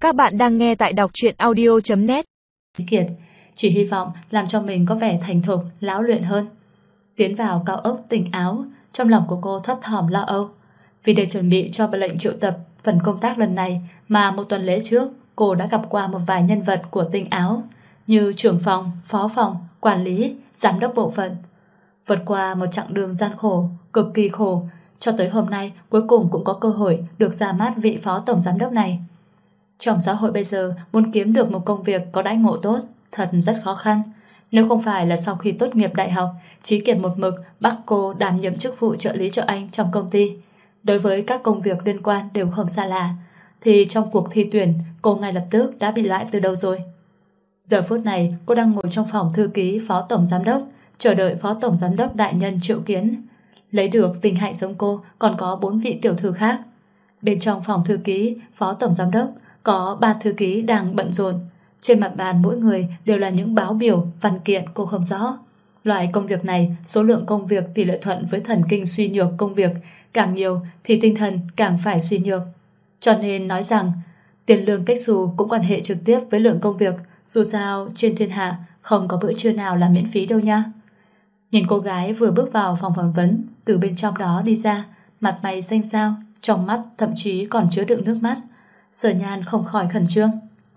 Các bạn đang nghe tại đọc truyện audio.net. Kiệt chỉ hy vọng làm cho mình có vẻ thành thục, lão luyện hơn. Tiến vào cao ốc Tinh Áo, trong lòng của cô thấp thỏm lo âu. Vì để chuẩn bị cho lệnh triệu tập phần công tác lần này mà một tuần lễ trước cô đã gặp qua một vài nhân vật của Tinh Áo như trưởng phòng, phó phòng, quản lý, giám đốc bộ phận. Vượt qua một chặng đường gian khổ, cực kỳ khổ, cho tới hôm nay cuối cùng cũng có cơ hội được ra mắt vị phó tổng giám đốc này. Trong xã hội bây giờ, muốn kiếm được một công việc có đãi ngộ tốt thật rất khó khăn. Nếu không phải là sau khi tốt nghiệp đại học, Chí Kiệt một mực bắt cô đảm nhiệm chức vụ trợ lý cho anh trong công ty, đối với các công việc liên quan đều không xa lạ, thì trong cuộc thi tuyển cô ngay lập tức đã bị loại từ đầu rồi. Giờ phút này cô đang ngồi trong phòng thư ký phó tổng giám đốc, chờ đợi phó tổng giám đốc đại nhân triệu kiến. Lấy được vinh hạnh giống cô còn có 4 vị tiểu thư khác. Bên trong phòng thư ký phó tổng giám đốc có 3 thư ký đang bận rộn. Trên mặt bàn mỗi người đều là những báo biểu, văn kiện cô không rõ. Loại công việc này, số lượng công việc tỷ lệ thuận với thần kinh suy nhược công việc càng nhiều thì tinh thần càng phải suy nhược. Cho nên nói rằng tiền lương cách xù cũng quan hệ trực tiếp với lượng công việc. Dù sao trên thiên hạ không có bữa trưa nào là miễn phí đâu nha. Nhìn cô gái vừa bước vào phòng phỏng vấn, từ bên trong đó đi ra, mặt mày xanh xao, trong mắt thậm chí còn chứa đựng nước mắt. Sở Nhan không khỏi khẩn trương.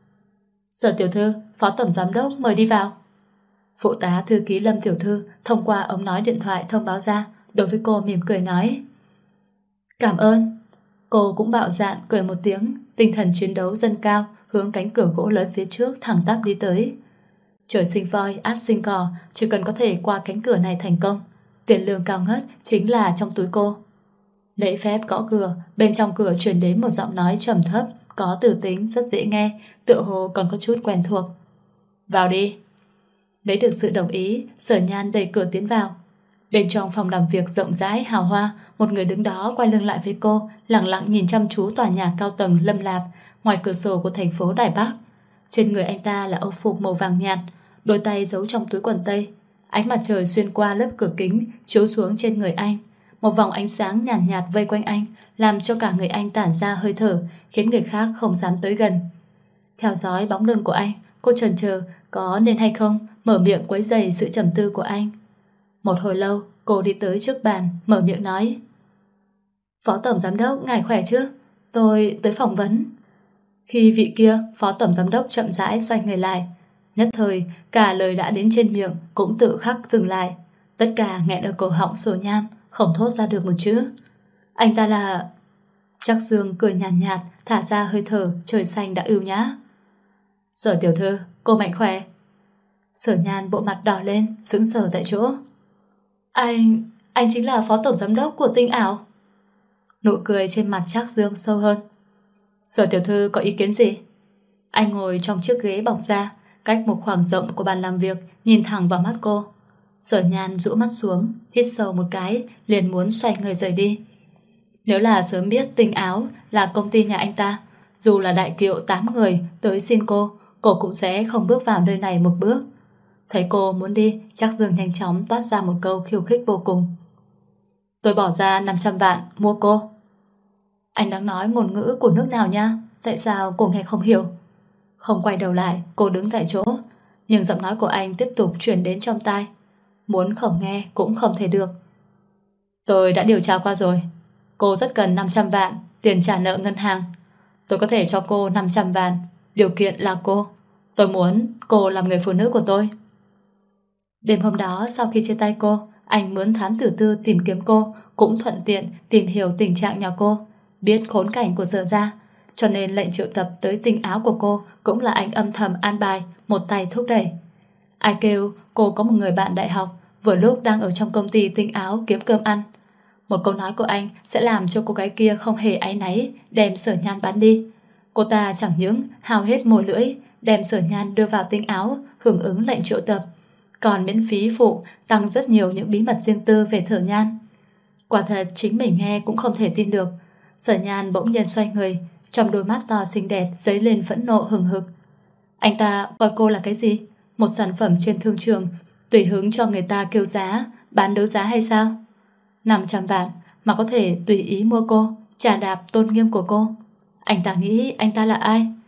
Sở tiểu thư, phó tổng giám đốc mời đi vào. Phụ tá thư ký Lâm tiểu thư thông qua ống nói điện thoại thông báo ra, đối với cô mỉm cười nói. Cảm ơn. Cô cũng bạo dạn cười một tiếng, tinh thần chiến đấu dâng cao, hướng cánh cửa gỗ lớn phía trước thẳng tắp đi tới. Trời sinh voi, át sinh cò, chỉ cần có thể qua cánh cửa này thành công, tiền lương cao ngất chính là trong túi cô. Lễ phép gõ cửa, bên trong cửa truyền đến một giọng nói trầm thấp, có từ tính, rất dễ nghe, tựa hồ còn có chút quen thuộc. Vào đi. Lấy được sự đồng ý, Sở Nhan đẩy cửa tiến vào. Bên trong phòng làm việc rộng rãi, hào hoa, một người đứng đó quay lưng lại với cô, lặng lặng nhìn chăm chú tòa nhà cao tầng lâm lạp ngoài cửa sổ của thành phố Đài Bắc. Trên người anh ta là âu phục màu vàng nhạt, đôi tay giấu trong túi quần tây. Ánh mặt trời xuyên qua lớp cửa kính chiếu xuống trên người anh. Một vòng ánh sáng nhàn nhạt vây quanh anh, làm cho cả người anh tản ra hơi thở, khiến người khác không dám tới gần. Theo dõi bóng lưng của anh, cô chần chờ có nên hay không mở miệng quấy rầy sự trầm tư của anh. Một hồi lâu, cô đi tới trước bàn, mở miệng nói. Phó tổng giám đốc, ngài khỏe chứ? Tôi tới phỏng vấn. Khi vị kia, phó tổng giám đốc chậm rãi xoay người lại, nhất thời cả lời đã đến trên miệng cũng tự khắc dừng lại. Tất cả nghẹn ở cổ họng Sở Nhan, không thốt ra được một chữ. Anh ta là... Trắc Dương cười nhàn nhạt, thả ra hơi thở trời xanh đã ưu nhã. Sở tiểu thư, cô mạnh khỏe. Sở Nhan bộ mặt đỏ lên, sững sờ tại chỗ. Anh chính là phó tổng giám đốc của Tinh Ảo. Nụ cười trên mặt Trắc Dương sâu hơn. Sở tiểu thư có ý kiến gì? Anh ngồi trong chiếc ghế bọc da, cách một khoảng rộng của bàn làm việc, nhìn thẳng vào mắt cô. Sở Nhan rũ mắt xuống, hít sâu một cái, liền muốn xoay người rời đi. Nếu là sớm biết Tinh Áo là công ty nhà anh ta, dù là đại kiệu 8 người tới xin cô cũng sẽ không bước vào nơi này một bước. Thấy cô muốn đi, Trắc Dương nhanh chóng toát ra một câu khiêu khích vô cùng. Tôi bỏ ra 500 vạn mua cô. Anh đang nói ngôn ngữ của nước nào nha? Tại sao cô nghe không hiểu? Không quay đầu lại, cô đứng tại chỗ, nhưng giọng nói của anh tiếp tục truyền đến trong tai. Muốn không nghe cũng không thể được. Tôi đã điều tra qua rồi. Cô rất cần 500 vạn tiền trả nợ ngân hàng. Tôi có thể cho cô 500 vạn. Điều kiện là tôi muốn cô làm người phụ nữ của tôi. Đêm hôm đó sau khi chia tay cô, anh mướn thám tử tư tìm kiếm cô, cũng thuận tiện tìm hiểu tình trạng nhà cô, biết khốn cảnh của Sở gia, cho nên lệnh triệu tập tới Tinh Áo của cô cũng là anh âm thầm an bài, một tay thúc đẩy. Ai kêu cô có một người bạn đại học vừa lúc đang ở trong công ty Tinh Áo kiếm cơm ăn. Một câu nói của anh sẽ làm cho cô gái kia không hề áy náy đem Sở Nhan bán đi. Cô ta chẳng những hao hết mồi lưỡi đem Sở Nhan đưa vào Tinh Áo hưởng ứng lệnh triệu tập, còn miễn phí phụ tăng rất nhiều những bí mật riêng tư về Sở Nhan. Quả thật chính mình nghe cũng không thể tin được. Sở Nhan bỗng nhiên xoay người, trong đôi mắt to xinh đẹp dấy lên phẫn nộ hừng hực. Anh ta coi cô là cái gì? Một sản phẩm trên thương trường, tùy hứng cho người ta kêu giá, bán đấu giá hay sao? 500 vạn mà có thể tùy ý mua cô, chà đạp tôn nghiêm của cô. Anh ta nghĩ anh ta là ai?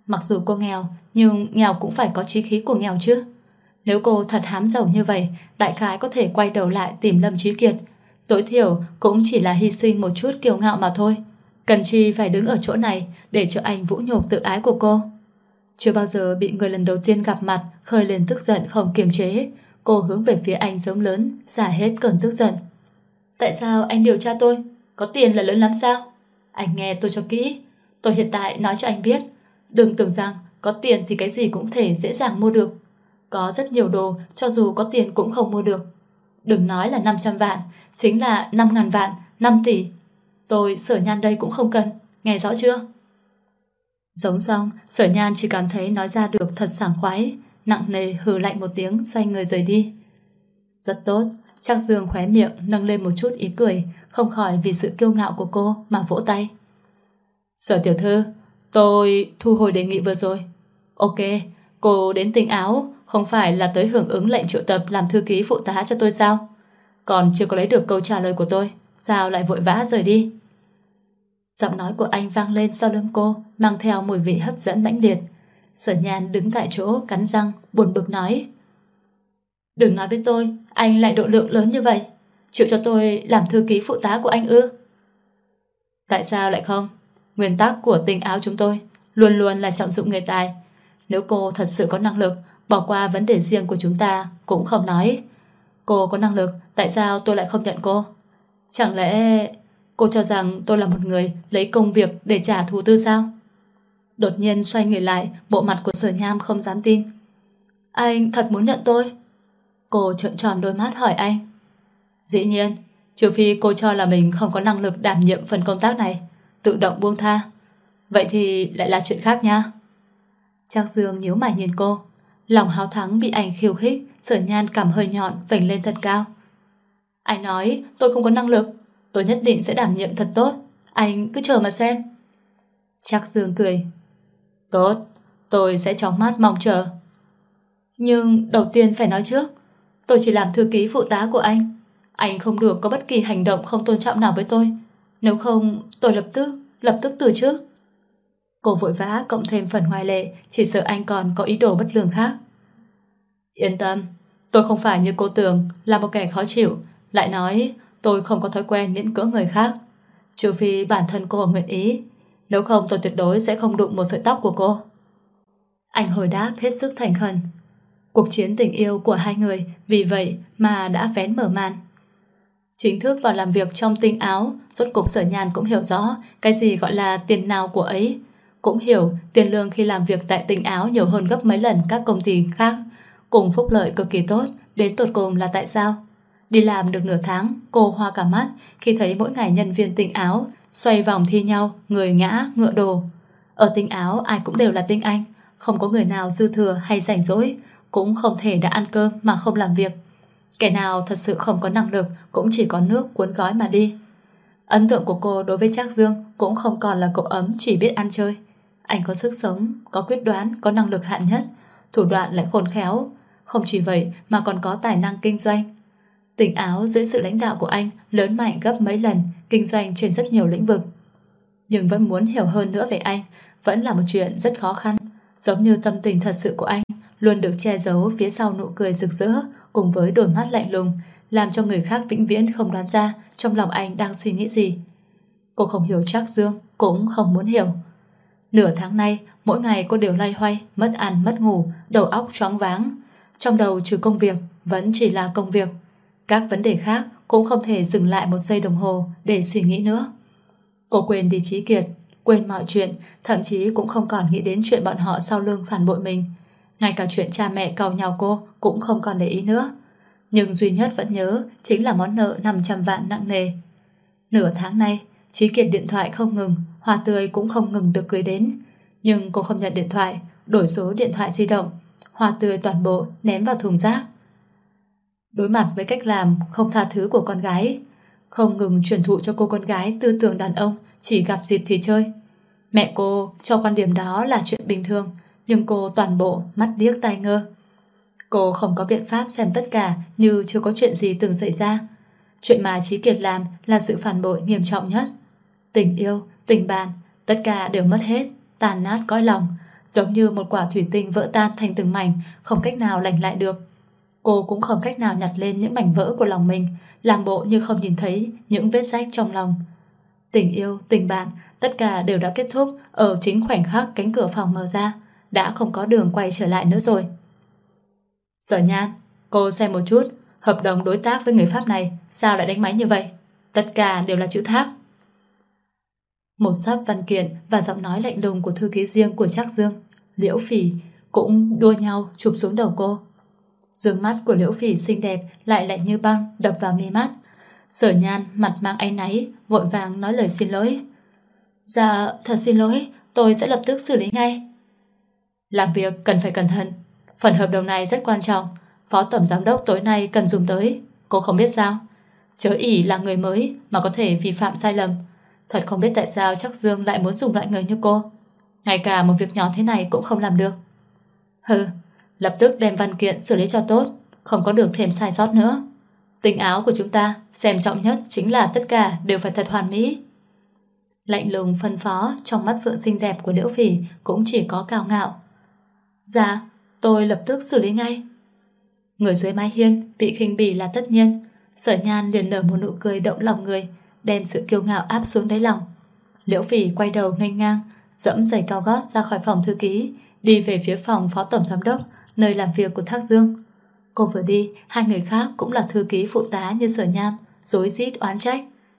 Mặc dù cô nghèo, nhưng nghèo cũng phải có chí khí của nghèo chứ. Nếu cô thật hám giàu như vậy, đại khái có thể quay đầu lại tìm Lâm Chí Kiệt. Tối thiểu cũng chỉ là hy sinh một chút kiêu ngạo mà thôi. Cần chi phải đứng ở chỗ này để cho anh vũ nhục tự ái của cô. Chưa bao giờ bị người lần đầu tiên gặp mặt khơi lên tức giận không kiềm chế. Cô hướng về phía anh giống lớn, xả hết cơn tức giận. Tại sao anh điều tra tôi? Có tiền là lớn lắm sao? Anh nghe tôi cho kỹ. Tôi hiện tại nói cho anh biết, đừng tưởng rằng có tiền thì cái gì cũng thể dễ dàng mua được. Có rất nhiều đồ cho dù có tiền cũng không mua được. Đừng nói là 500 vạn, chính là 5.000 vạn, 5 tỷ. Tôi Sở Nhan đây cũng không cần, nghe rõ chưa? Giống xong, Sở Nhan chỉ cảm thấy nói ra được thật sảng khoái, nặng nề hừ lạnh một tiếng xoay người rời đi. Rất tốt, Trác Dương khóe miệng nâng lên một chút ý cười, không khỏi vì sự kiêu ngạo của cô mà vỗ tay. Sở tiểu thư, tôi thu hồi đề nghị vừa rồi. Ok, cô đến Tinh Áo không phải là tới hưởng ứng lệnh triệu tập làm thư ký phụ tá cho tôi sao? Còn chưa có lấy được câu trả lời của tôi, sao lại vội vã rời đi? Giọng nói của anh vang lên sau lưng cô, mang theo mùi vị hấp dẫn mãnh liệt. Sở Nhan đứng tại chỗ cắn răng, buồn bực nói. Đừng nói với tôi, anh lại độ lượng lớn như vậy. Chịu cho tôi làm thư ký phụ tá của anh ư? Tại sao lại không? Nguyên tắc của Tinh Áo chúng tôi luôn luôn là trọng dụng người tài. Nếu cô thật sự có năng lực, bỏ qua vấn đề riêng của chúng ta cũng không nói. Cô có năng lực, tại sao tôi lại không nhận cô? Chẳng lẽ cô cho rằng tôi là một người lấy công việc để trả thù tư sao? Đột nhiên xoay người lại, bộ mặt của Sở Nham không dám tin. Anh thật muốn nhận tôi? Cô trợn tròn đôi mắt hỏi anh. Dĩ nhiên, trừ phi cô cho là mình không có năng lực đảm nhiệm phần công tác này, tự động buông tha. Vậy thì lại là chuyện khác nha. Trác Dương nhíu mày nhìn cô, lòng háo thắng bị anh khiêu khích. Sở Nhan cằm hơi nhọn vểnh lên thật cao. Anh nói tôi không có năng lực, tôi nhất định sẽ đảm nhiệm thật tốt. Anh cứ chờ mà xem. Trác Dương cười. Tốt, tôi sẽ chóng mắt mong chờ. Nhưng đầu tiên phải nói trước, tôi chỉ làm thư ký phụ tá của anh. Anh không được có bất kỳ hành động không tôn trọng nào với tôi. Nếu không tôi lập tức từ chức. Cô vội vã cộng thêm phần ngoại lệ, chỉ sợ anh còn có ý đồ bất lương khác. Yên tâm, tôi không phải như cô tưởng là một kẻ khó chịu. Lại nói tôi không có thói quen miễn cưỡng người khác, trừ phi bản thân cô nguyện ý. Nếu không tôi tuyệt đối sẽ không đụng một sợi tóc của cô. Anh hồi đáp hết sức thành khẩn. Cuộc chiến tình yêu của hai người vì vậy mà đã vén mở màn. Chính thức vào làm việc trong Tinh Áo, rốt cục Sở Nhan cũng hiểu rõ cái gì gọi là tiền nào của ấy. Cũng hiểu tiền lương khi làm việc tại Tinh Áo nhiều hơn gấp mấy lần các công ty khác, cùng phúc lợi cực kỳ tốt. Đến tột cùng là tại sao? Đi làm được nửa tháng, cô hoa cả mắt khi thấy mỗi ngày nhân viên Tinh Áo xoay vòng thi nhau, người ngã ngựa đổ. Ở Tinh Áo ai cũng đều là tinh anh, không có người nào dư thừa hay rảnh rỗi, cũng không thể đã ăn cơm mà không làm việc. Kẻ nào thật sự không có năng lực cũng chỉ có nước cuốn gói mà đi. Ấn tượng của cô đối với Trác Dương cũng không còn là cậu ấm chỉ biết ăn chơi. Anh có sức sống, có quyết đoán, có năng lực hạn nhất, thủ đoạn lại khôn khéo. Không chỉ vậy mà còn có tài năng kinh doanh. Tinh Áo dưới sự lãnh đạo của anh lớn mạnh gấp mấy lần, kinh doanh trên rất nhiều lĩnh vực. Nhưng vẫn muốn hiểu hơn nữa về anh vẫn là một chuyện rất khó khăn. Giống như tâm tình thật sự của anh luôn được che giấu phía sau nụ cười rực rỡ cùng với đôi mắt lạnh lùng, làm cho người khác vĩnh viễn không đoán ra trong lòng anh đang suy nghĩ gì. Cô không hiểu Trác Dương, cũng không muốn hiểu. Nửa tháng nay, mỗi ngày cô đều loay hoay, mất ăn mất ngủ, đầu óc choáng váng. Trong đầu trừ công việc, vẫn chỉ là công việc. Các vấn đề khác cũng không thể dừng lại một giây đồng hồ để suy nghĩ nữa. Cô quên đi Chí Kiệt, quên mọi chuyện, thậm chí cũng không còn nghĩ đến chuyện bọn họ sau lưng phản bội mình. Ngay cả chuyện cha mẹ càu nhàu cô cũng không còn để ý nữa. Nhưng duy nhất vẫn nhớ chính là món nợ 500 vạn nặng nề. Nửa tháng nay, Chí Kiệt điện thoại không ngừng, hoa tươi cũng không ngừng được gửi đến. Nhưng cô không nhận điện thoại, đổi số điện thoại di động, hoa tươi toàn bộ ném vào thùng rác. Đối mặt với cách làm không tha thứ của con gái, không ngừng truyền thụ cho cô con gái tư tưởng đàn ông chỉ gặp dịp thì chơi. Mẹ cô cho quan điểm đó là chuyện bình thường, nhưng cô toàn bộ mắt điếc tai ngơ. Cô không có biện pháp xem tất cả như chưa có chuyện gì từng xảy ra. Chuyện mà Chí Kiệt làm là sự phản bội nghiêm trọng nhất. Tình yêu, tình bạn, tất cả đều mất hết, tàn nát cõi lòng. giống như một quả thủy tinh vỡ tan thành từng mảnh, không cách nào lành lại được. Cô cũng không cách nào nhặt lên những mảnh vỡ của lòng mình, làm bộ như không nhìn thấy những vết rách trong lòng. Tình yêu, tình bạn, tất cả đều đã kết thúc ở chính khoảnh khắc cánh cửa phòng mở ra, đã không có đường quay trở lại nữa rồi. Sở Nhan, cô xem một chút, hợp đồng đối tác với người Pháp này sao lại đánh máy như vậy? Tất cả đều là chữ thác. Một sấp văn kiện và giọng nói lạnh lùng của thư ký riêng của Trác Dương, Liễu Phỉ, cũng đua nhau chụp xuống đầu cô. Dương mắt của Liễu Phỉ xinh đẹp lại lạnh như băng đập vào mi mắt. Sở Nhan mặt mang áy náy, vội vàng nói lời xin lỗi. Dạ, thật xin lỗi, tôi sẽ lập tức xử lý ngay. Làm việc cần phải cẩn thận, phần hợp đồng này rất quan trọng, phó tổng giám đốc tối nay cần dùng tới, cô không biết sao? Chớ ỷ là người mới mà có thể vi phạm sai lầm. Thật không biết tại sao Trác Dương lại muốn dùng loại người như cô. Ngay cả một việc nhỏ thế này cũng không làm được. Hừ, lập tức đem văn kiện xử lý cho tốt, không có được thêm sai sót nữa. Tình áo của chúng ta xem trọng nhất chính là tất cả đều phải thật hoàn mỹ. Lạnh lùng phân phó, trong mắt Phượng xinh đẹp của Liễu Phỉ cũng chỉ có cao ngạo. Dạ, tôi lập tức xử lý ngay. Người dưới mái hiên bị khinh bỉ là tất nhiên. Sở Nhan liền nở một nụ cười động lòng người, đem sự kiêu ngạo áp xuống đáy lòng. Liễu Phỉ quay đầu nghênh ngang, dẫm giày cao gót ra khỏi phòng thư ký, đi về phía phòng phó tổng giám đốc, nơi làm việc của Thác Dương. Cô vừa đi, hai người khác cũng là thư ký phụ tá như Sở Nham, rối rít oán trách.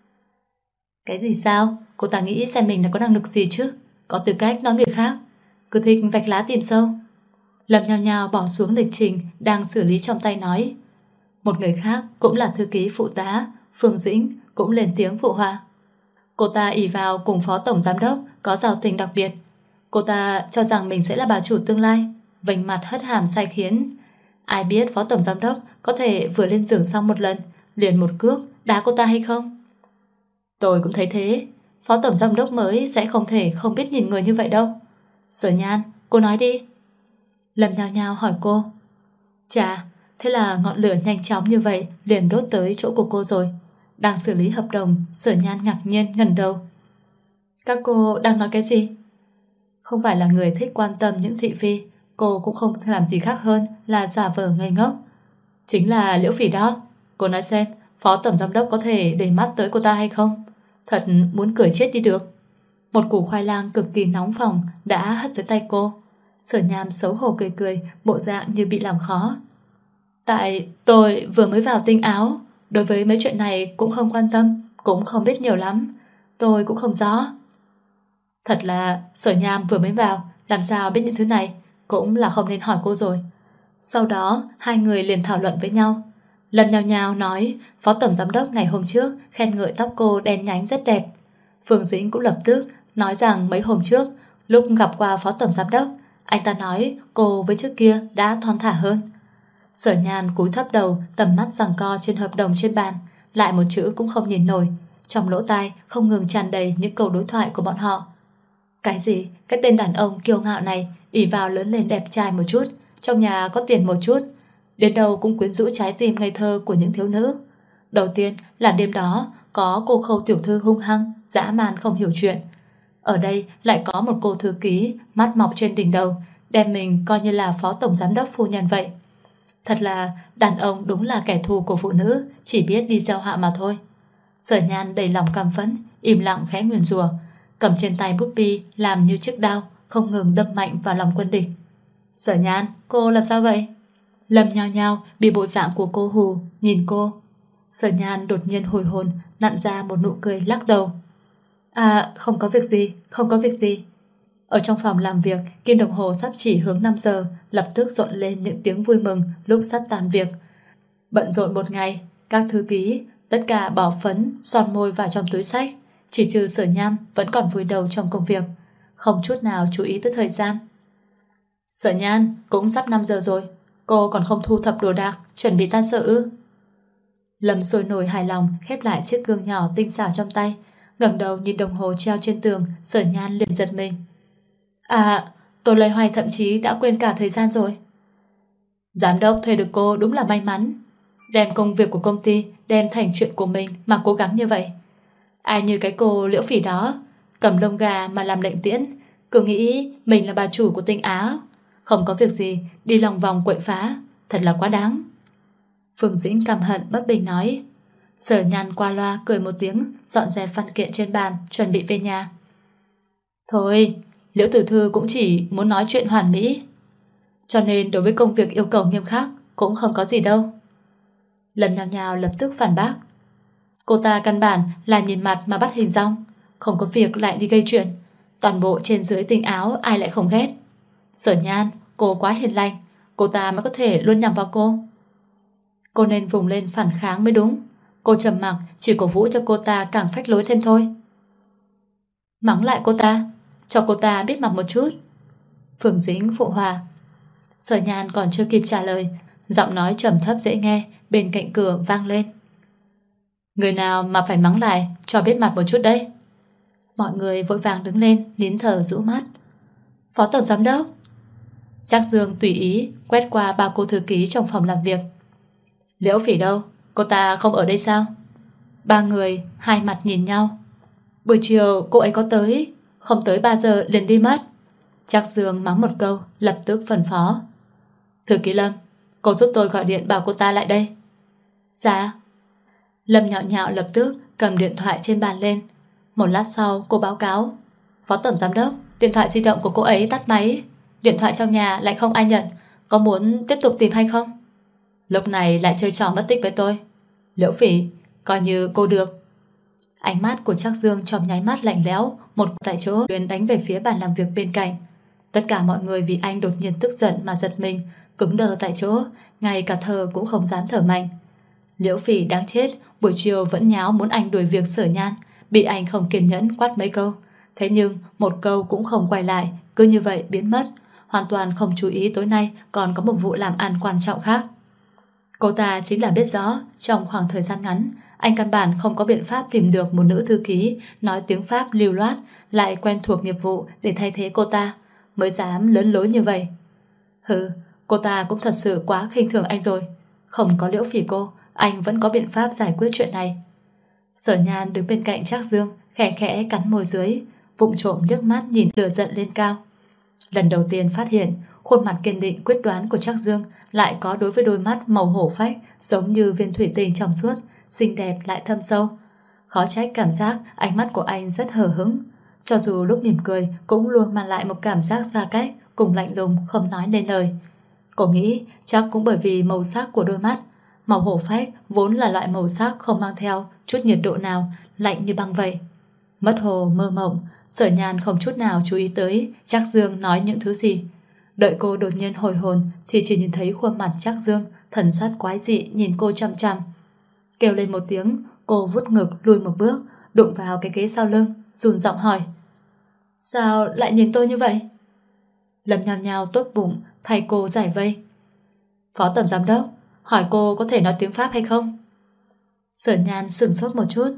Cái gì sao? Cô ta nghĩ xem mình là có năng lực gì chứ? Có tư cách nói người khác, cứ thích vạch lá tìm sâu. Lâm nhao nhao bỏ xuống lịch trình đang xử lý trong tay nói. Một người khác cũng là thư ký phụ tá, Phương Dĩnh, cũng lên tiếng phụ họa. Cô ta ỷ vào cùng phó tổng giám đốc có giao tình đặc biệt. Cô ta cho rằng mình sẽ là bà chủ tương lai, vênh mặt hất hàm sai khiến. Ai biết phó tổng giám đốc có thể vừa lên giường xong một lần liền một cước đá cô ta hay không? Tôi cũng thấy thế. Phó tổng giám đốc mới sẽ không thể không biết nhìn người như vậy đâu. Sở Nhan, cô nói đi. Lâm nhao nhao hỏi cô. Chà, thế là ngọn lửa nhanh chóng như vậy liền đốt tới chỗ của cô rồi. Đang xử lý hợp đồng, Sở Nhan ngạc nhiên ngẩng đầu. Các cô đang nói cái gì? Không phải là người thích quan tâm những thị phi, cô cũng không làm gì khác hơn là giả vờ ngây ngốc. Chính là Liễu Phỉ đó. Cô nói xem, phó tổng giám đốc có thể để mắt tới cô ta hay không? Thật muốn cười chết đi được. Một củ khoai lang cực kỳ nóng phòng đã hất dưới tay cô. Sở Nham xấu hổ cười cười, bộ dạng như bị làm khó. Tại tôi vừa mới vào tinh áo, đối với mấy chuyện này cũng không quan tâm, cũng không biết nhiều lắm. Tôi cũng không rõ. Thật là Sở Nham vừa mới vào, làm sao biết những thứ này, cũng là không nên hỏi cô rồi. Sau đó hai người liền thảo luận với nhau. Lâm nhao nhao nói phó tổng giám đốc ngày hôm trước khen ngợi tóc cô đen nhánh rất đẹp. Phương Dĩnh cũng lập tức nói rằng mấy hôm trước lúc gặp qua phó tổng giám đốc, anh ta nói cô với trước kia đã thon thả hơn. Sở Nhan cúi thấp đầu, tầm mắt giằng co trên hợp đồng trên bàn, lại một chữ cũng không nhìn nổi. Trong lỗ tai không ngừng tràn đầy những câu đối thoại của bọn họ. Cái gì? Cái tên đàn ông kiêu ngạo này ỷ vào lớn lên đẹp trai một chút, trong nhà có tiền một chút, đến đâu cũng quyến rũ trái tim ngây thơ của những thiếu nữ. Đầu tiên là đêm đó có cô Khâu tiểu thư hung hăng, dã man không hiểu chuyện. Ở đây lại có một cô thư ký mắt mọc trên đỉnh đầu, đem mình coi như là phó tổng giám đốc phu nhân vậy. Thật là đàn ông đúng là kẻ thù của phụ nữ, chỉ biết đi gieo họa mà thôi. Sở Nhan đầy lòng căm phẫn, im lặng khẽ nguyền rủa, cầm trên tay bút bi làm như chiếc đao, không ngừng đâm mạnh vào lòng quân địch. Sở Nhan, cô làm sao vậy? Lâm nhao nhao bị bộ dạng của cô hù, nhìn cô. Sở Nhan đột nhiên hồi hồn, nặn ra một nụ cười lắc đầu. À, không có việc gì, không có việc gì. Ở trong phòng làm việc, kim đồng hồ sắp chỉ hướng 5 giờ, lập tức rộn lên những tiếng vui mừng lúc sắp tan việc. Bận rộn một ngày, các thư ký tất cả bỏ phấn, son môi vào trong túi xách, chỉ trừ Sở Nham vẫn còn vùi đầu trong công việc, không chút nào chú ý tới thời gian. Sở Nhan, cũng sắp 5 giờ rồi, cô còn không thu thập đồ đạc, chuẩn bị tan sở ư? Lâm sôi nổi hài lòng khép lại chiếc gương nhỏ tinh xảo trong tay, ngẩng đầu nhìn đồng hồ treo trên tường. Sở Nhan liền giật mình. À, tôi loay hoay thậm chí đã quên cả thời gian rồi. Giám đốc thuê được cô đúng là may mắn, đem công việc của công ty đem thành chuyện của mình mà cố gắng như vậy. Ai như cái cô Liễu Phỉ đó, cầm lông gà mà làm lệnh tiễn, cứ nghĩ mình là bà chủ của Tinh Á, không có việc gì đi lòng vòng quậy phá, thật là quá đáng. Phương Dĩnh căm hận bất bình nói. Sở Nhan qua loa cười một tiếng, dọn dẹp văn kiện trên bàn, chuẩn bị về nhà. Thôi, Liễu tiểu thư cũng chỉ muốn nói chuyện hoàn mỹ, cho nên đối với công việc yêu cầu nghiêm khắc cũng không có gì đâu. Lâm Nhào Nhào lập tức phản bác. Cô ta căn bản là nhìn mặt mà bắt hình dong, không có việc lại đi gây chuyện. Toàn bộ trên dưới Tinh Áo ai lại không ghét. Sở Nhan, cô quá hiền lành, cô ta mới có thể luôn nhằm vào cô. Cô nên vùng lên phản kháng mới đúng. Cô trầm mặc chỉ cổ vũ cho cô ta càng phách lối thêm thôi. Mắng lại cô ta, cho cô ta biết mặt một chút. Phương Dĩnh phụ hòa. Sở Nhan còn chưa kịp trả lời, giọng nói trầm thấp dễ nghe bên cạnh cửa vang lên. Người nào mà phải mắng lại, cho biết mặt một chút đấy. Mọi người vội vàng đứng lên, nín thở rũ mắt. Phó tổng giám đốc. Trác Dương tùy ý quét qua ba cô thư ký trong phòng làm việc. Liễu Phỉ đâu? Cô ta không ở đây sao? Ba người hai mặt nhìn nhau. Buổi chiều cô ấy có tới, không tới 3 giờ liền đi mất. Trác Dương mắng một câu, lập tức phân phó. Thư ký Lâm, cô giúp tôi gọi điện bảo cô ta lại đây. Dạ. Lâm nhạo nhạo lập tức cầm điện thoại trên bàn lên. Một lát sau cô báo cáo. Phó tổng giám đốc, điện thoại di động của cô ấy tắt máy. Điện thoại trong nhà lại không ai nhận. Có muốn tiếp tục tìm hay không? Lúc này lại chơi trò mất tích với tôi. Liễu Phỉ, coi như cô được. Ánh mắt của Trác Dương trong nháy mắt lạnh lẽo, một tại chỗ Tuyến đánh về phía bàn làm việc bên cạnh. Tất cả mọi người vì anh đột nhiên tức giận mà giật mình, cứng đờ tại chỗ, ngay cả thở cũng không dám thở mạnh. Liễu Phỉ đáng chết, buổi chiều vẫn nháo muốn anh đuổi việc Sở Nhan, bị anh không kiên nhẫn quát mấy câu. Thế nhưng một câu cũng không quay lại, cứ như vậy biến mất, hoàn toàn không chú ý tối nay còn có một vụ làm ăn quan trọng khác. Cô ta chính là biết rõ trong khoảng thời gian ngắn anh căn bản không có biện pháp tìm được một nữ thư ký nói tiếng Pháp lưu loát lại quen thuộc nghiệp vụ để thay thế cô ta, mới dám lớn lối như vậy. Hừ, cô ta cũng thật sự quá khinh thường anh rồi. Không có Liễu Phỉ cô, anh vẫn có biện pháp giải quyết chuyện này. Sở Nhan đứng bên cạnh Trác Dương, khẽ khẽ cắn môi dưới, vụng trộm liếc mắt nhìn lửa giận lên cao. Lần đầu tiên phát hiện khuôn mặt kiên định quyết đoán của Trác Dương lại có đối với đôi mắt màu hổ phách giống như viên thủy tinh trong suốt, xinh đẹp lại thâm sâu. Khó trách cảm giác ánh mắt của anh rất hờ hững, cho dù lúc mỉm cười cũng luôn mang lại một cảm giác xa cách cùng lạnh lùng không nói nên lời. Cô nghĩ chắc cũng bởi vì màu sắc của đôi mắt. Màu hổ phách vốn là loại màu sắc không mang theo chút nhiệt độ nào, lạnh như băng vậy. Mất hồ mơ mộng, Sở Nhan không chút nào chú ý tới Trác Dương nói những thứ gì. Đợi cô đột nhiên hồi hồn thì chỉ nhìn thấy khuôn mặt Trác Dương thần sắc quái dị nhìn cô chằm chằm. Kêu lên một tiếng, cô vuốt ngực lùi một bước, đụng vào cái ghế sau lưng, run giọng hỏi. Sao lại nhìn tôi như vậy? Lâm Nhào Nhào tốt bụng thay cô giải vây. Phó tổng giám đốc, hỏi cô có thể nói tiếng Pháp hay không? Sở Nhan sửng sốt một chút.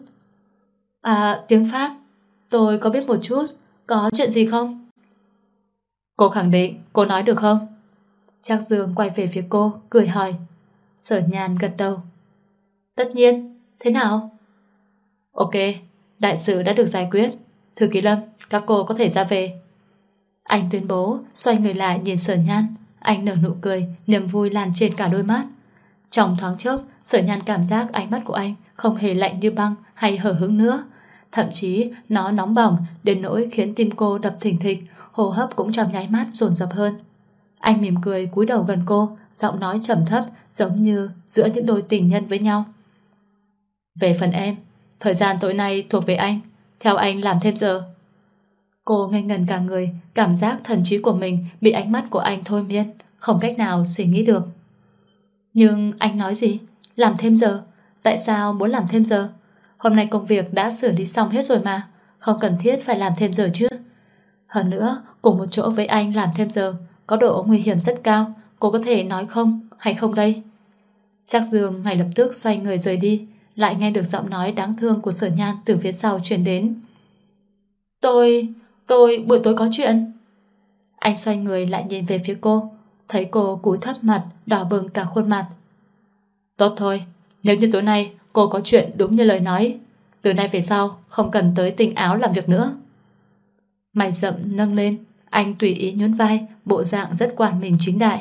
À, tiếng Pháp, tôi có biết một chút, có chuyện gì không? Cô khẳng định cô nói được không? Trác Dương quay về phía cô, cười hỏi. Sở Nhan gật đầu. Tất nhiên, thế nào? Ok, đại sự đã được giải quyết. Thư ký Lâm, các cô có thể ra về. Anh tuyên bố, xoay người lại nhìn Sở Nhan. Anh nở nụ cười, niềm vui lan trên cả đôi mắt. Trong thoáng chốc, Sở Nhan cảm giác ánh mắt của anh không hề lạnh như băng hay hờ hững nữa. Thậm chí nó nóng bỏng đến nỗi khiến tim cô đập thình thịch, hô hấp cũng trong nháy mắt dồn dập hơn. Anh mỉm cười cúi đầu gần cô, giọng nói trầm thấp giống như giữa những đôi tình nhân với nhau. Về phần em, thời gian tối nay thuộc về anh, theo anh làm thêm giờ. Cô ngây ngần cả người, cảm giác thần trí của mình bị ánh mắt của anh thôi miên, không cách nào suy nghĩ được. Nhưng anh nói gì? Làm thêm giờ? Tại sao muốn làm thêm giờ? Hôm nay công việc đã xử lý xong hết rồi mà, không cần thiết phải làm thêm giờ chứ. Hơn nữa, cùng một chỗ với anh làm thêm giờ có độ nguy hiểm rất cao, cô có thể nói không hay không đây? Trác Dương ngay lập tức xoay người rời đi, lại nghe được giọng nói đáng thương của Sở Nhan từ phía sau truyền đến. Tôi buổi tối có chuyện. Anh xoay người lại nhìn về phía cô, thấy cô cúi thấp mặt, đỏ bừng cả khuôn mặt. Tốt thôi, nếu như tối nay cô có chuyện đúng như lời nói, từ nay về sau không cần tới Tinh Áo làm việc nữa. Mày rậm nâng lên, anh tùy ý nhún vai, bộ dạng rất quàn mình chính đại.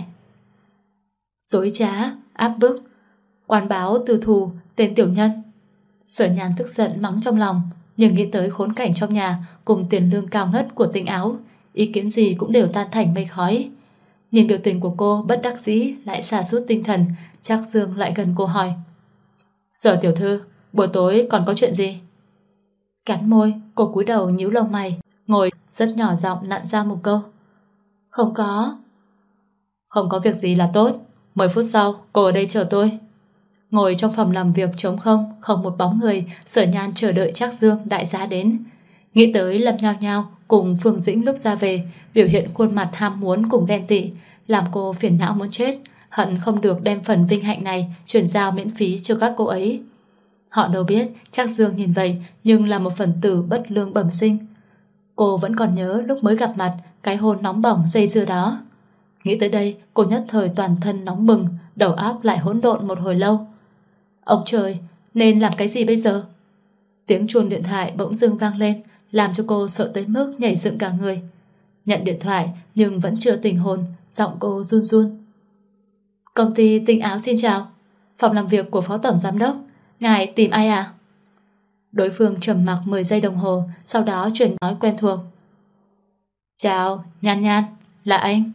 Dối trá, áp bức, oan báo tư thù, tên tiểu nhân. Sở Nhan tức giận mắng trong lòng, nhưng nghĩ tới khốn cảnh trong nhà cùng tiền lương cao ngất của Tinh Áo, ý kiến gì cũng đều tan thành mây khói. Nhìn biểu tình của cô bất đắc dĩ lại sa sút tinh thần, Trác Dương lại gần cô hỏi: Sở tiểu thư, buổi tối còn có chuyện gì? Cắn môi, cô cúi đầu nhíu lông mày, ngồi rất nhỏ giọng nặn ra một câu: Không có. Không có việc gì là tốt. 10 phút sau cô ở đây chờ tôi. Ngồi trong phòng làm việc trống không, không một bóng người, Sở Nhan chờ đợi Trác Dương đại giá đến. Nghĩ tới Lâm Nhao Nhao cùng Phương Dĩnh lúc ra về, biểu hiện khuôn mặt ham muốn cùng ghen tị, làm cô phiền não muốn chết, hận không được đem phần vinh hạnh này chuyển giao miễn phí cho các cô ấy. Họ đâu biết Trác Dương nhìn vậy nhưng là một phần tử bất lương bẩm sinh. Cô vẫn còn nhớ lúc mới gặp mặt, cái hôn nóng bỏng dây dưa đó. Nghĩ tới đây, cô nhất thời toàn thân nóng bừng, đầu óc lại hỗn độn một hồi lâu. Ông trời, nên làm cái gì bây giờ? Tiếng chuông điện thoại bỗng dưng vang lên, làm cho cô sợ tới mức nhảy dựng cả người. Nhận điện thoại nhưng vẫn chưa tỉnh hồn, giọng cô run run. Công ty Tinh Áo xin chào. Phòng làm việc của Phó Tổng Giám Đốc. Ngài tìm ai à? Đối phương trầm mặc 10 giây đồng hồ, sau đó chuyển nói quen thuộc. Chào, Nhan Nhan, là anh.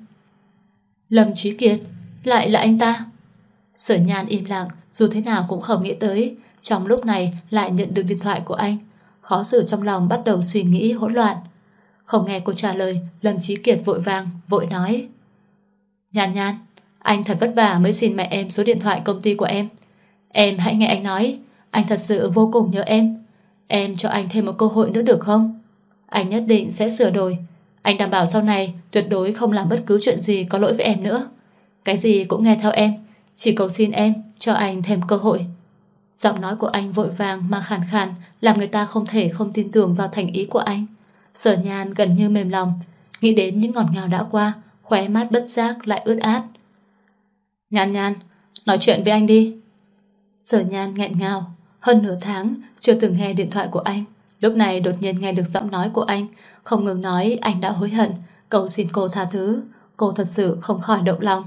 Lâm Chí Kiệt, lại là anh ta. Sở Nhan im lặng, dù thế nào cũng không nghĩ tới trong lúc này lại nhận được điện thoại của anh. Khó xử trong lòng bắt đầu suy nghĩ hỗn loạn. Không nghe cô trả lời, Lâm Chí Kiệt vội vàng, vội nói: Nhan Nhan, anh thật vất vả mới xin mẹ em số điện thoại công ty của em. Em hãy nghe anh nói, anh thật sự vô cùng nhớ em. Em cho anh thêm một cơ hội nữa được không? Anh nhất định sẽ sửa đổi. Anh đảm bảo sau này tuyệt đối không làm bất cứ chuyện gì có lỗi với em nữa. Cái gì cũng nghe theo em. Chỉ cầu xin em cho anh thêm cơ hội. Giọng nói của anh vội vàng mà khàn khàn, làm người ta không thể không tin tưởng vào thành ý của anh. Sở Nhan gần như mềm lòng, nghĩ đến những ngọt ngào đã qua, khóe mắt bất giác lại ướt át. Nhan Nhan, nói chuyện với anh đi. Sở Nhan nghẹn ngào, hơn nửa tháng chưa từng nghe điện thoại của anh. Lúc này đột nhiên nghe được giọng nói của anh, không ngừng nói anh đã hối hận, cầu xin cô tha thứ. Cô thật sự không khỏi động lòng.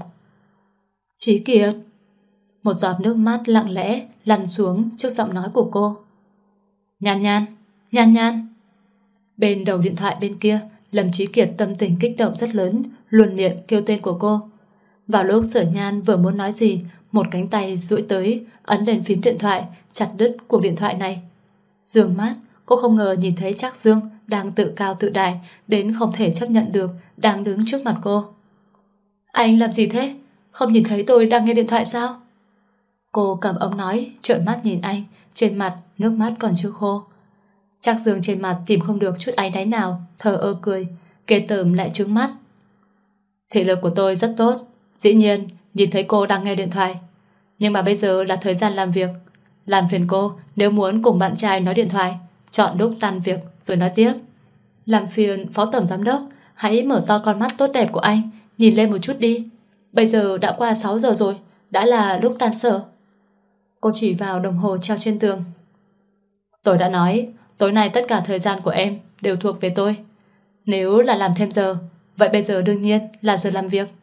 Chí Kiệt. Một giọt nước mắt lặng lẽ lăn xuống trước giọng nói của cô. Nhan Nhan, Nhan Nhan. Bên đầu điện thoại bên kia, Lâm Chí Kiệt tâm tình kích động rất lớn, luồn miệng kêu tên của cô. Vào lúc Sở Nhan vừa muốn nói gì, một cánh tay duỗi tới, ấn lên phím điện thoại, chặt đứt cuộc điện thoại này. Dương mắt, cô không ngờ nhìn thấy Trác Dương đang tự cao tự đại đến không thể chấp nhận được, đang đứng trước mặt cô. Anh làm gì thế? Không nhìn thấy tôi đang nghe điện thoại sao? Cô cầm ống nói, trợn mắt nhìn anh, trên mặt nước mắt còn chưa khô. Trác Dương trên mặt tìm không được chút áy náy nào, thờ ơ cười, ghê tởm lại trướng mắt. Thị lực của tôi rất tốt, dĩ nhiên nhìn thấy cô đang nghe điện thoại. Nhưng mà bây giờ là thời gian làm việc. Làm phiền cô nếu muốn cùng bạn trai nói điện thoại, chọn lúc tan việc rồi nói tiếp. Làm phiền Phó Tổng Giám Đốc, hãy mở to con mắt tốt đẹp của anh, nhìn lên một chút đi. Bây giờ đã qua 6 giờ rồi, đã là lúc tan sở. Cô chỉ vào đồng hồ treo trên tường. Tôi đã nói, tối nay tất cả thời gian của em đều thuộc về tôi. Nếu là làm thêm giờ, vậy bây giờ đương nhiên là giờ làm việc.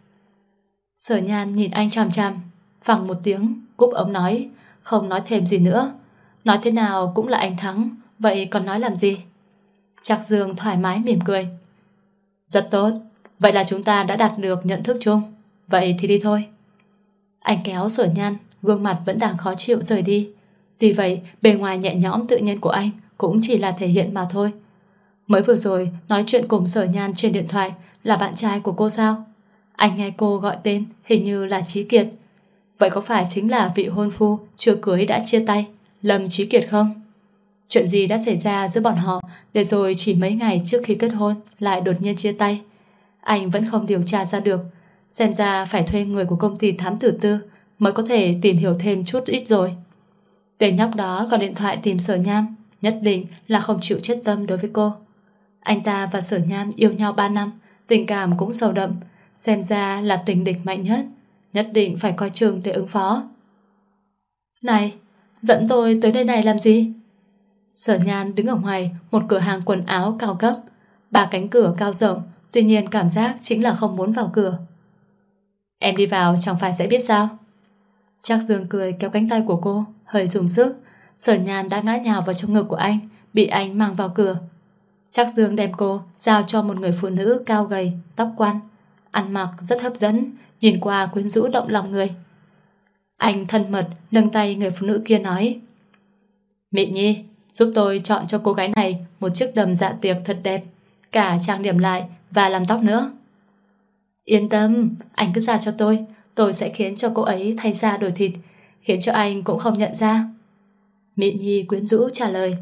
Sở Nhan nhìn anh chằm chằm, phẳng một tiếng, cúp ống nói, không nói thêm gì nữa. Nói thế nào cũng là anh thắng, vậy còn nói làm gì? Trác Dương thoải mái mỉm cười. Rất tốt, vậy là chúng ta đã đạt được nhận thức chung. Vậy thì đi thôi. Anh kéo Sở Nhan, gương mặt vẫn đang khó chịu rời đi. Tuy vậy, bề ngoài nhẹ nhõm tự nhiên của anh cũng chỉ là thể hiện mà thôi. Mới vừa rồi nói chuyện cùng Sở Nhan trên điện thoại là bạn trai của cô sao? Anh nghe cô gọi tên hình như là Chí Kiệt. Vậy có phải chính là vị hôn phu chưa cưới đã chia tay, Lâm Chí Kiệt không? Chuyện gì đã xảy ra giữa bọn họ để rồi chỉ mấy ngày trước khi kết hôn lại đột nhiên chia tay? Anh vẫn không điều tra ra được. Xem ra phải thuê người của công ty thám tử tư mới có thể tìm hiểu thêm chút ít rồi. Tên nhóc đó gọi điện thoại tìm Sở Nham, nhất định là không chịu chết tâm đối với cô. Anh ta và Sở Nham yêu nhau 3 năm, tình cảm cũng sâu đậm, xem ra là tình địch mạnh nhất, nhất định phải coi chừng để ứng phó. Này, dẫn tôi tới nơi này làm gì? Sở Nhan đứng ở ngoài một cửa hàng quần áo cao cấp, 3 cánh cửa cao rộng, tuy nhiên cảm giác chính là không muốn vào cửa. Em đi vào chẳng phải sẽ biết sao? Trác Dương cười kéo cánh tay của cô, hơi dùng sức. Sở Nhan đã ngã nhào vào trong ngực của anh, bị anh mang vào cửa. Trác Dương đem cô giao cho một người phụ nữ cao gầy, tóc quăn, ăn mặc rất hấp dẫn, nhìn qua quyến rũ động lòng người. Anh thân mật nâng tay người phụ nữ kia nói: Mị Nhi, giúp tôi chọn cho cô gái này một chiếc đầm dạ tiệc thật đẹp, cả trang điểm lại và làm tóc nữa. Yên tâm, anh cứ giao cho tôi sẽ khiến cho cô ấy thay da đổi thịt, khiến cho anh cũng không nhận ra. Mị Nhi quyến rũ trả lời.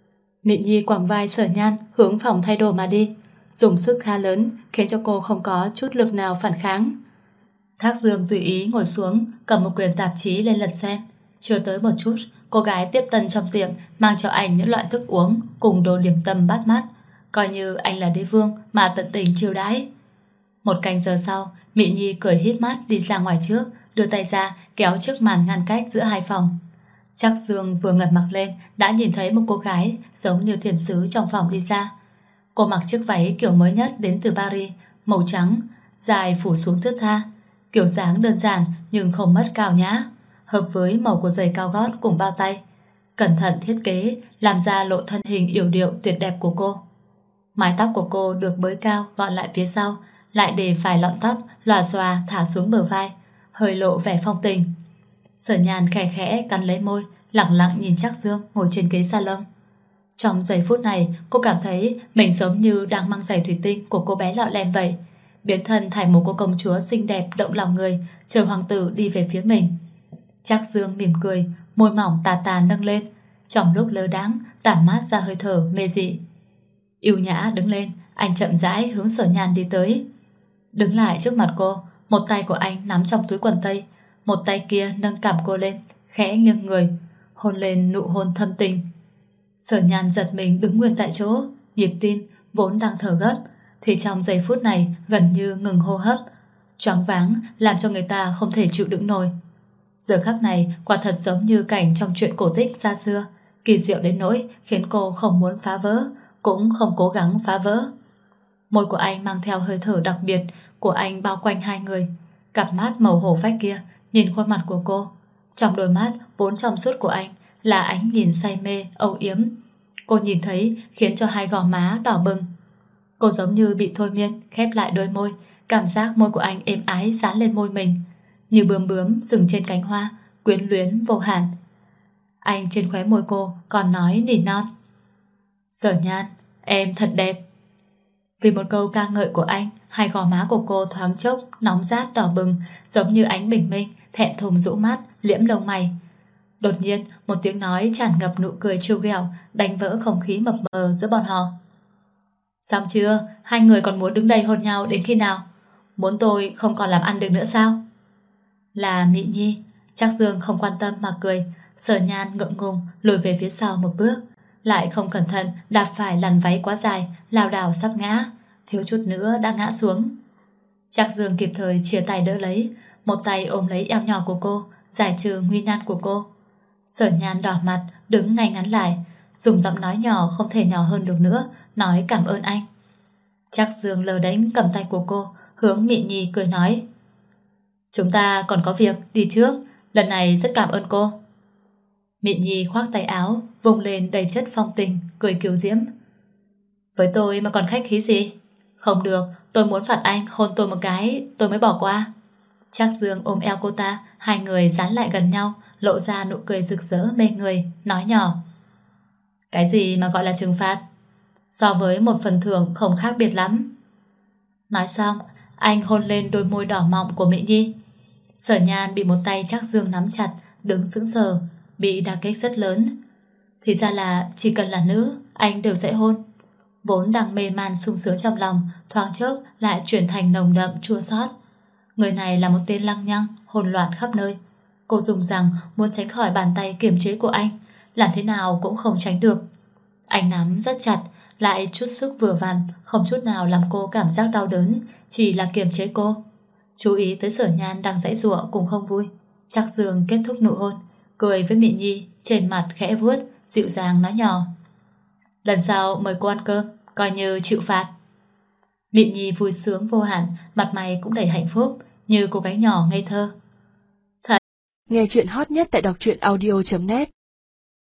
Mị Nhi quàng vai Sở Nhan hướng phòng thay đồ mà đi, dùng sức khá lớn khiến cho cô không có chút lực nào phản kháng. Thác Dương tùy ý ngồi xuống, cầm một quyển tạp chí lên lật xem. Chưa tới một chút, cô gái tiếp tân trong tiệm mang cho anh những loại thức uống cùng đồ điểm tâm bắt mắt, coi như anh là đế vương mà tận tình chiêu đãi. Một canh giờ sau, Mị Nhi cười híp mắt đi ra ngoài trước, đưa tay ra kéo chiếc màn ngăn cách giữa hai phòng. Trác Dương vừa ngẩng mặt lên đã nhìn thấy một cô gái giống như thiên sứ trong phòng đi ra. Cô mặc chiếc váy kiểu mới nhất đến từ Paris, màu trắng, dài phủ xuống thướt tha, kiểu dáng đơn giản nhưng không mất cao nhã, hợp với màu của giày cao gót cùng bao tay. Cẩn thận thiết kế làm ra lộ thân hình yểu điệu tuyệt đẹp của cô. Mái tóc của cô được bới cao gọn lại phía sau, lại để vài lọn tóc lòa xòa thả xuống bờ vai, hơi lộ vẻ phong tình. Sở Nhan khẽ khẽ cắn lấy môi, lặng lặng nhìn Trác Dương ngồi trên ghế salon. Trong giây phút này, cô cảm thấy mình giống như đang mang giày thủy tinh của cô bé lọ lem vậy, biến thân thành một cô công chúa xinh đẹp động lòng người, chờ hoàng tử đi về phía mình. Trác Dương mỉm cười, môi mỏng tà tà nâng lên, trong lúc lơ đãng tản mát ra hơi thở mê dị. Yêu nhã đứng lên, anh chậm rãi hướng Sở Nhan đi tới. Đứng lại trước mặt cô, một tay của anh nắm trong túi quần tây, một tay kia nâng cằm cô lên, khẽ nghiêng người, hôn lên nụ hôn thâm tình. Sở Nhan giật mình đứng nguyên tại chỗ, nhịp tim vốn đang thở gấp thì trong giây phút này gần như ngừng hô hấp, choáng váng làm cho người ta không thể chịu đựng nổi. Giờ khắc này quả thật giống như cảnh trong truyện cổ tích xa xưa, kỳ diệu đến nỗi khiến cô không muốn phá vỡ, cũng không cố gắng phá vỡ. Môi của anh mang theo hơi thở đặc biệt của anh bao quanh hai người. Cặp mắt màu hổ phách kia nhìn khuôn mặt của cô, trong đôi mắt vốn trong suốt của anh là ánh nhìn say mê, âu yếm. Cô nhìn thấy khiến cho hai gò má đỏ bừng. Cô giống như bị thôi miên, khép lại đôi môi, cảm giác môi của anh êm ái dán lên môi mình, như bướm bướm dừng trên cánh hoa, quyến luyến vô hạn. Anh trên khóe môi cô còn nói nỉ non: Sở Nhan, em thật đẹp. Vì một câu ca ngợi của anh, hai gò má của cô thoáng chốc nóng rát đỏ bừng, giống như ánh bình minh, thẹn thùng rũ mắt, liễm lông mày. Đột nhiên, một tiếng nói tràn ngập nụ cười trêu ghẹo đánh vỡ không khí mập mờ giữa bọn họ. Xong chưa? Hai người còn muốn đứng đây hôn nhau đến khi nào? Muốn tôi không còn làm ăn được nữa sao? Là Mị Nhi. Trác Dương không quan tâm mà cười. Sở Nhan ngượng ngùng lùi về phía sau một bước, lại không cẩn thận đạp phải làn váy quá dài, lảo đảo sắp ngã, thiếu chút nữa đã ngã xuống. Trác Dương kịp thời chia tay đỡ lấy, một tay ôm lấy eo nhỏ của cô, giải trừ nguy nan của cô. Sở Nhan đỏ mặt đứng ngay ngắn lại, dùng giọng nói nhỏ không thể nhỏ hơn được nữa, nói cảm ơn anh. Trác Dương lờ đánh cầm tay của cô, hướng Mị Nhi cười nói: Chúng ta còn có việc, đi trước, lần này rất cảm ơn cô. Mị Nhi khoác tay áo, vùng lên đầy chất phong tình, cười kiều diễm. Với tôi mà còn khách khí gì? Không được, tôi muốn phạt anh hôn tôi một cái, tôi mới bỏ qua. Trác Dương ôm eo cô ta, hai người dán lại gần nhau, lộ ra nụ cười rực rỡ mê người, nói nhỏ: Cái gì mà gọi là trừng phạt? So với một phần thưởng không khác biệt lắm. Nói xong, anh hôn lên đôi môi đỏ mọng của Mị Nhi. Sở Nhan bị một tay Trác Dương nắm chặt, đứng sững sờ, bị đả kích rất lớn. Thì ra là chỉ cần là nữ, anh đều sẽ hôn. Vốn đang mê man sung sướng trong lòng, thoáng chốc lại chuyển thành nồng đậm chua xót. Người này là một tên lăng nhăng, hỗn loạn khắp nơi. Cô dùng rằng muốn tránh khỏi bàn tay kiềm chế của anh, làm thế nào cũng không tránh được. Anh nắm rất chặt, lại chút sức vừa vặn, không chút nào làm cô cảm giác đau đớn, chỉ là kiềm chế cô. Chú ý tới Sở Nhan đang giãy giụa cũng không vui. Trác Dương kết thúc nụ hôn, cười với Mị Nhi, trên mặt khẽ vuốt, dịu dàng nói nhỏ: Lần sau mời cô ăn cơm, coi như chịu phạt. Mịn Nhi vui sướng vô hạn, mặt mày cũng đầy hạnh phúc, như cô gái nhỏ ngây thơ. Nghe chuyện hot nhất tại đọc truyện audio.net